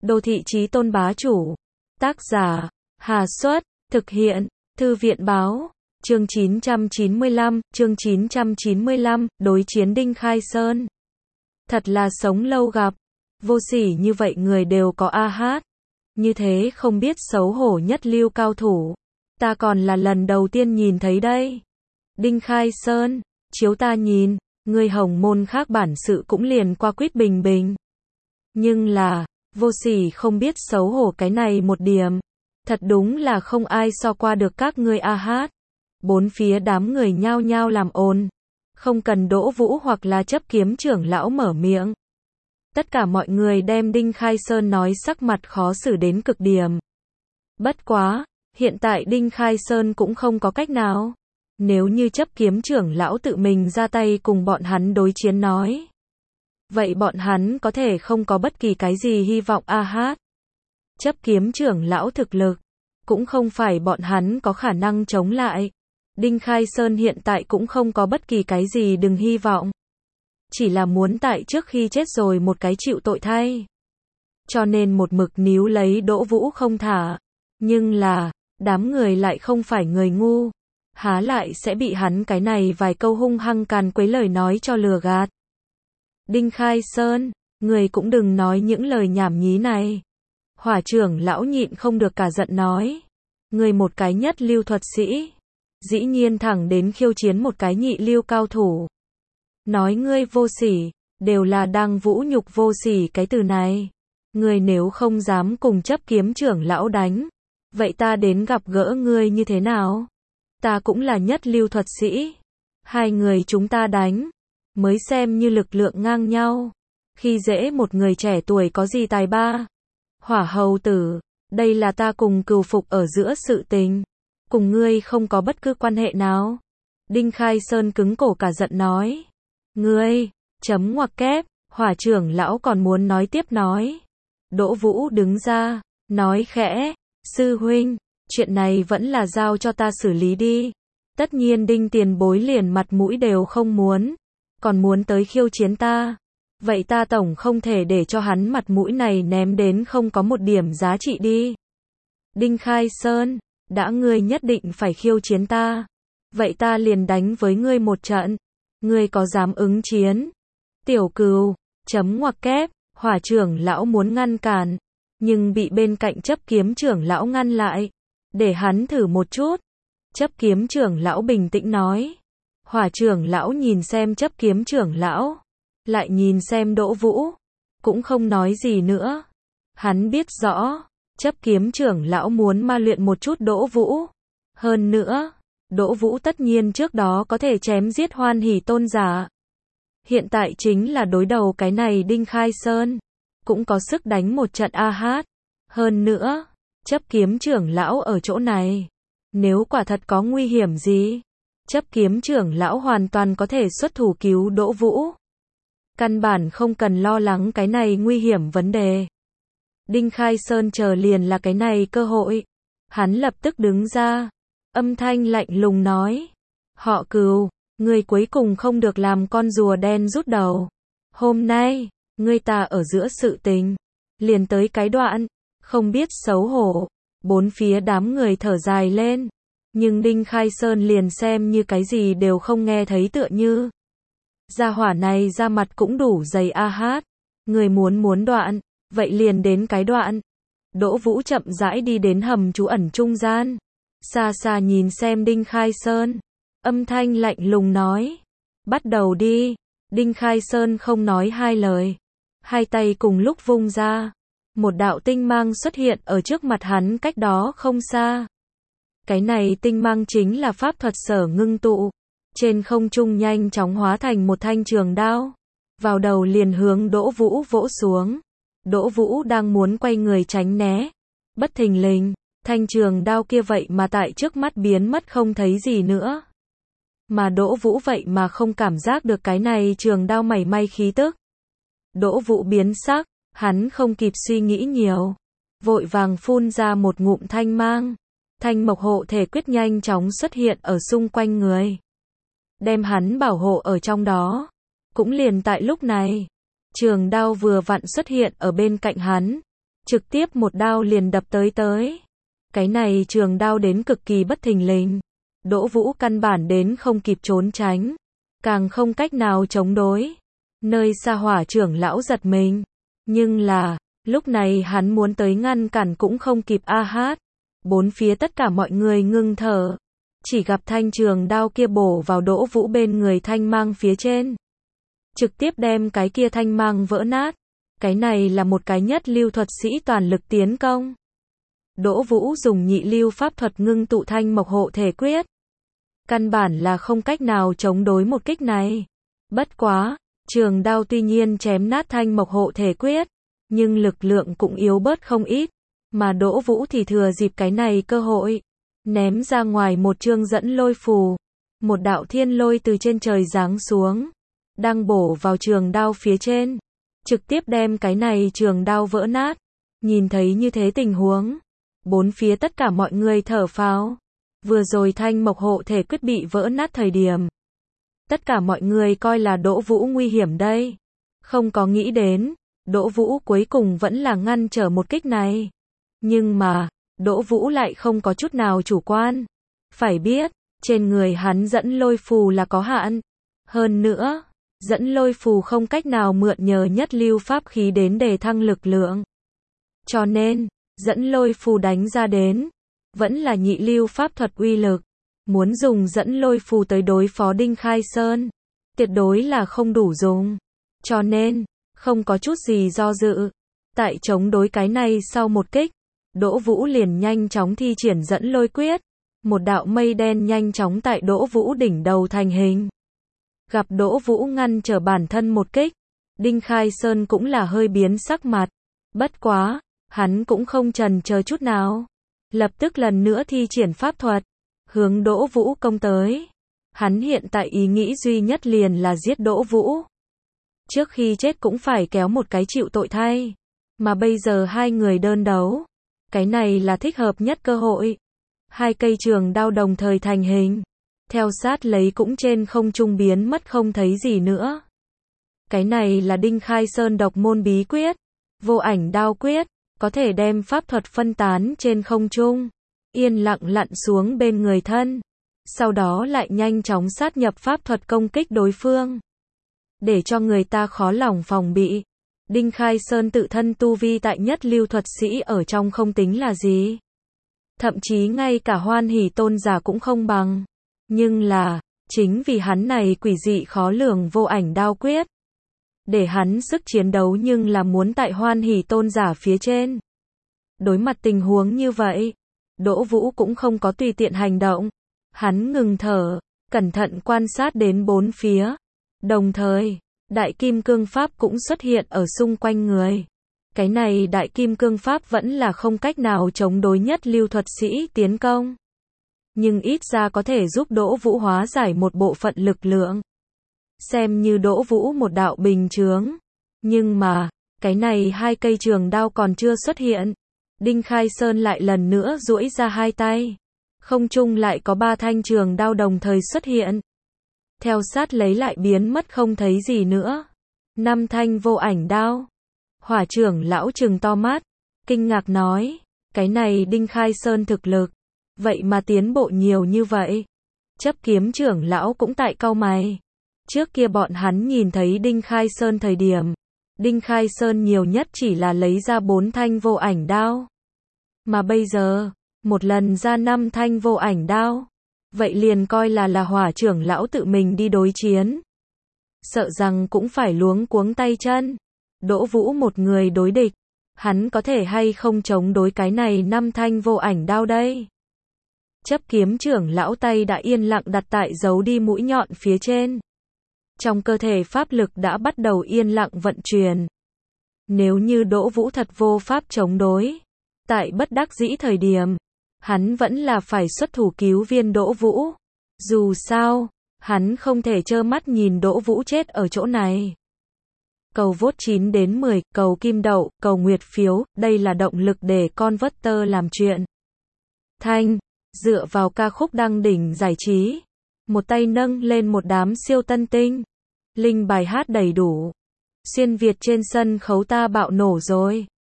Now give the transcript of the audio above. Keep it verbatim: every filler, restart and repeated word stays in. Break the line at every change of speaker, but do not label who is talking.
Đô thị chí tôn bá chủ. Tác giả, Hà Xuất, thực hiện, Thư viện báo, chương chín trăm chín mươi lăm, chương chín trăm chín mươi lăm, đối chiến Đinh Khai Sơn. Thật là sống lâu gặp, vô sỉ như vậy người đều có a hát. Như thế không biết xấu hổ nhất lưu cao thủ. Ta còn là lần đầu tiên nhìn thấy đây. Đinh Khai Sơn, chiếu ta nhìn, người hồng môn khác bản sự cũng liền qua quýt bình bình. Nhưng là, vô sỉ không biết xấu hổ cái này một điểm. Thật đúng là không ai so qua được các ngươi a hát. Bốn phía đám người nhao nhao làm ồn. Không cần Đỗ Vũ hoặc là chấp kiếm trưởng lão mở miệng. Tất cả mọi người đem Đinh Khai Sơn nói sắc mặt khó xử đến cực điểm. Bất quá, hiện tại Đinh Khai Sơn cũng không có cách nào. Nếu như chấp kiếm trưởng lão tự mình ra tay cùng bọn hắn đối chiến nói. Vậy bọn hắn có thể không có bất kỳ cái gì hy vọng a hát. Chấp kiếm trưởng lão thực lực, cũng không phải bọn hắn có khả năng chống lại. Đinh Khai Sơn hiện tại cũng không có bất kỳ cái gì đừng hy vọng. Chỉ là muốn tại trước khi chết rồi một cái chịu tội thay. Cho nên một mực níu lấy Đỗ Vũ không thả. Nhưng là, đám người lại không phải người ngu. Há lại sẽ bị hắn cái này vài câu hung hăng càn quấy lời nói cho lừa gạt. Đinh Khai Sơn, người cũng đừng nói những lời nhảm nhí này. Hỏa trưởng lão nhịn không được cả giận nói. Người một cái nhất lưu thuật sĩ. Dĩ nhiên thẳng đến khiêu chiến một cái nhị lưu cao thủ. Nói ngươi vô sỉ, đều là đang vũ nhục vô sỉ cái từ này. Ngươi nếu không dám cùng chấp kiếm trưởng lão đánh. Vậy ta đến gặp gỡ ngươi như thế nào? Ta cũng là nhất lưu thuật sĩ. Hai người chúng ta đánh. Mới xem như lực lượng ngang nhau. Khi dễ một người trẻ tuổi có gì tài ba. Hỏa hầu tử, đây là ta cùng cừu phục ở giữa sự tình. Cùng ngươi không có bất cứ quan hệ nào. Đinh Khai Sơn cứng cổ cả giận nói. Ngươi, chấm ngoặc kép, hỏa trưởng lão còn muốn nói tiếp nói. Đỗ Vũ đứng ra, nói khẽ, sư huynh, chuyện này vẫn là giao cho ta xử lý đi. Tất nhiên Đinh tiền bối liền mặt mũi đều không muốn. Còn muốn tới khiêu chiến ta. Vậy ta tổng không thể để cho hắn mặt mũi này ném đến không có một điểm giá trị đi. Đinh Khai Sơn, đã ngươi nhất định phải khiêu chiến ta. Vậy ta liền đánh với ngươi một trận. Ngươi có dám ứng chiến? Tiểu Cừu, chấm ngoặc kép, hỏa trưởng lão muốn ngăn cản. Nhưng bị bên cạnh chấp kiếm trưởng lão ngăn lại. Để hắn thử một chút. Chấp kiếm trưởng lão bình tĩnh nói. Hỏa trưởng lão nhìn xem chấp kiếm trưởng lão. Lại nhìn xem Đỗ Vũ. Cũng không nói gì nữa. Hắn biết rõ. Chấp kiếm trưởng lão muốn ma luyện một chút Đỗ Vũ. Hơn nữa. Đỗ Vũ tất nhiên trước đó có thể chém giết Hoan Hỷ tôn giả. Hiện tại chính là đối đầu cái này Đinh Khai Sơn. Cũng có sức đánh một trận a hát. Hơn nữa. Chấp kiếm trưởng lão ở chỗ này. Nếu quả thật có nguy hiểm gì. Chấp kiếm trưởng lão hoàn toàn có thể xuất thủ cứu Đỗ Vũ. Căn bản không cần lo lắng cái này nguy hiểm vấn đề. Đinh Khai Sơn chờ liền là cái này cơ hội. Hắn lập tức đứng ra. Âm thanh lạnh lùng nói. Họ Cừu, ngươi cuối cùng không được làm con rùa đen rút đầu. Hôm nay, ngươi ta ở giữa sự tình. Liền tới cái đoạn. Không biết xấu hổ. Bốn phía đám người thở dài lên. Nhưng Đinh Khai Sơn liền xem như cái gì đều không nghe thấy tựa như. Gia hỏa này ra mặt cũng đủ dày a hát. Người muốn muốn đoạn, vậy liền đến cái đoạn. Đỗ Vũ chậm rãi đi đến hầm trú ẩn trung gian. Xa xa nhìn xem Đinh Khai Sơn. Âm thanh lạnh lùng nói. Bắt đầu đi. Đinh Khai Sơn không nói hai lời. Hai tay cùng lúc vung ra. Một đạo tinh mang xuất hiện ở trước mặt hắn cách đó không xa. Cái này tinh mang chính là pháp thuật sở ngưng tụ. Trên không trung nhanh chóng hóa thành một thanh trường đao. Vào đầu liền hướng Đỗ Vũ vỗ xuống. Đỗ Vũ đang muốn quay người tránh né. Bất thình lình, thanh trường đao kia vậy mà tại trước mắt biến mất không thấy gì nữa. Mà Đỗ Vũ vậy mà không cảm giác được cái này trường đao mảy may khí tức. Đỗ Vũ biến sắc, hắn không kịp suy nghĩ nhiều. Vội vàng phun ra một ngụm thanh mang. Thanh mộc hộ thể quyết nhanh chóng xuất hiện ở xung quanh người. Đem hắn bảo hộ ở trong đó. Cũng liền tại lúc này. Trường đao vừa vặn xuất hiện ở bên cạnh hắn. trực tiếp một đao liền đập tới tới. Cái này trường đao đến cực kỳ bất thình lình. Đỗ Vũ căn bản đến không kịp trốn tránh, càng không cách nào chống đối. Nơi xa Hỏa trưởng lão giật mình. Nhưng là, lúc này hắn muốn tới ngăn cản cũng không kịp a hát. Bốn phía tất cả mọi người ngưng thở. Chỉ gặp thanh trường đao kia bổ vào Đỗ Vũ bên người thanh mang phía trên. Trực tiếp đem cái kia thanh mang vỡ nát. Cái này là một cái nhất lưu thuật sĩ toàn lực tiến công. Đỗ Vũ dùng nhị lưu pháp thuật ngưng tụ thanh mộc hộ thể quyết. Căn bản là không cách nào chống đối một kích này. Bất quá, trường đao tuy nhiên chém nát thanh mộc hộ thể quyết, nhưng lực lượng cũng yếu bớt không ít. Mà Đỗ Vũ thì thừa dịp cái này cơ hội, ném ra ngoài một chương dẫn lôi phù. Một đạo thiên lôi từ trên trời giáng xuống, đang bổ vào trường đao phía trên. Trực tiếp đem cái này trường đao vỡ nát. Nhìn thấy như thế tình huống, bốn phía tất cả mọi người thở phào. Vừa rồi thanh mộc hộ thể quyết bị vỡ nát thời điểm, tất cả mọi người coi là Đỗ Vũ nguy hiểm đây. Không có nghĩ đến, Đỗ Vũ cuối cùng vẫn là ngăn trở một kích này. Nhưng mà, Đỗ Vũ lại không có chút nào chủ quan. Phải biết, trên người hắn dẫn lôi phù là có hạn. Hơn nữa, dẫn lôi phù không cách nào mượn nhờ nhất lưu pháp khí đến để thăng lực lượng. Cho nên, dẫn lôi phù đánh ra đến, vẫn là nhị lưu pháp thuật uy lực. Muốn dùng dẫn lôi phù tới đối phó Đinh Khai Sơn, tuyệt đối là không đủ dùng. Cho nên, không có chút gì do dự. Tại chống đối cái này sau một kích, Đỗ Vũ liền nhanh chóng thi triển dẫn lôi quyết. Một đạo mây đen nhanh chóng tại Đỗ Vũ đỉnh đầu thành hình. Gặp Đỗ Vũ ngăn trở bản thân một kích, Đinh Khai Sơn cũng là hơi biến sắc mặt. Bất quá, hắn cũng không chần chờ chút nào. Lập tức lần nữa thi triển pháp thuật, hướng Đỗ Vũ công tới. Hắn hiện tại ý nghĩ duy nhất liền là giết Đỗ Vũ. Trước khi chết cũng phải kéo một cái chịu tội thay. Mà bây giờ hai người đơn đấu. Cái này là thích hợp nhất cơ hội. Hai cây trường đao đồng thời thành hình. Theo sát lấy cũng trên không trung biến mất không thấy gì nữa. Cái này là Đinh Khai Sơn độc môn bí quyết. Vô ảnh đao quyết. Có thể đem pháp thuật phân tán trên không trung. Yên lặng lặn xuống bên người thân. Sau đó lại nhanh chóng sát nhập pháp thuật công kích đối phương. Để cho người ta khó lòng phòng bị. Đinh Khai Sơn tự thân tu vi tại nhất lưu thuật sĩ ở trong không tính là gì. Thậm chí ngay cả Hoan Hỷ Tôn giả cũng không bằng. Nhưng là, chính vì hắn này quỷ dị khó lường vô ảnh đao quyết. Để hắn sức chiến đấu nhưng là muốn tại Hoan Hỷ Tôn giả phía trên. Đối mặt tình huống như vậy, Đỗ Vũ cũng không có tùy tiện hành động. Hắn ngừng thở, cẩn thận quan sát đến bốn phía. Đồng thời, Đại Kim Cương Pháp cũng xuất hiện ở xung quanh người. Cái này Đại Kim Cương Pháp vẫn là không cách nào chống đối nhất lưu thuật sĩ tiến công. Nhưng ít ra có thể giúp Đỗ Vũ hóa giải một bộ phận lực lượng. Xem như Đỗ Vũ một đạo bình chướng. Nhưng mà, cái này hai cây trường đao còn chưa xuất hiện. Đinh Khai Sơn lại lần nữa duỗi ra hai tay. Không trung lại có ba thanh trường đao đồng thời xuất hiện. Theo sát lấy lại biến mất không thấy gì nữa. Năm thanh vô ảnh đao. Hỏa trưởng lão trừng to mắt, kinh ngạc nói, cái này Đinh Khai Sơn thực lực, vậy mà tiến bộ nhiều như vậy. Chấp kiếm trưởng lão cũng tại cau mày. Trước kia bọn hắn nhìn thấy Đinh Khai Sơn thời điểm, Đinh Khai Sơn nhiều nhất chỉ là lấy ra bốn thanh vô ảnh đao. Mà bây giờ, một lần ra năm thanh vô ảnh đao. Vậy liền coi là là hỏa trưởng lão tự mình đi đối chiến. Sợ rằng cũng phải luống cuống tay chân. Đỗ Vũ một người đối địch. Hắn có thể hay không chống đối cái này năm thanh vô ảnh đao đây. Chấp kiếm trưởng lão tay đã yên lặng đặt tại giấu đi mũi nhọn phía trên. Trong cơ thể pháp lực đã bắt đầu yên lặng vận chuyển. Nếu như Đỗ Vũ thật vô pháp chống đối, tại bất đắc dĩ thời điểm, hắn vẫn là phải xuất thủ cứu viên Đỗ Vũ. Dù sao, hắn không thể trơ mắt nhìn Đỗ Vũ chết ở chỗ này. Cầu vote chín đến mười, cầu kim đậu, cầu nguyệt phiếu, đây là động lực để con vớt tơ làm chuyện. Thanh, dựa vào ca khúc đăng đỉnh giải trí. Một tay nâng lên một đám siêu tân tinh. Linh bài hát đầy đủ. Xuyên Việt trên sân khấu ta bạo nổ rồi.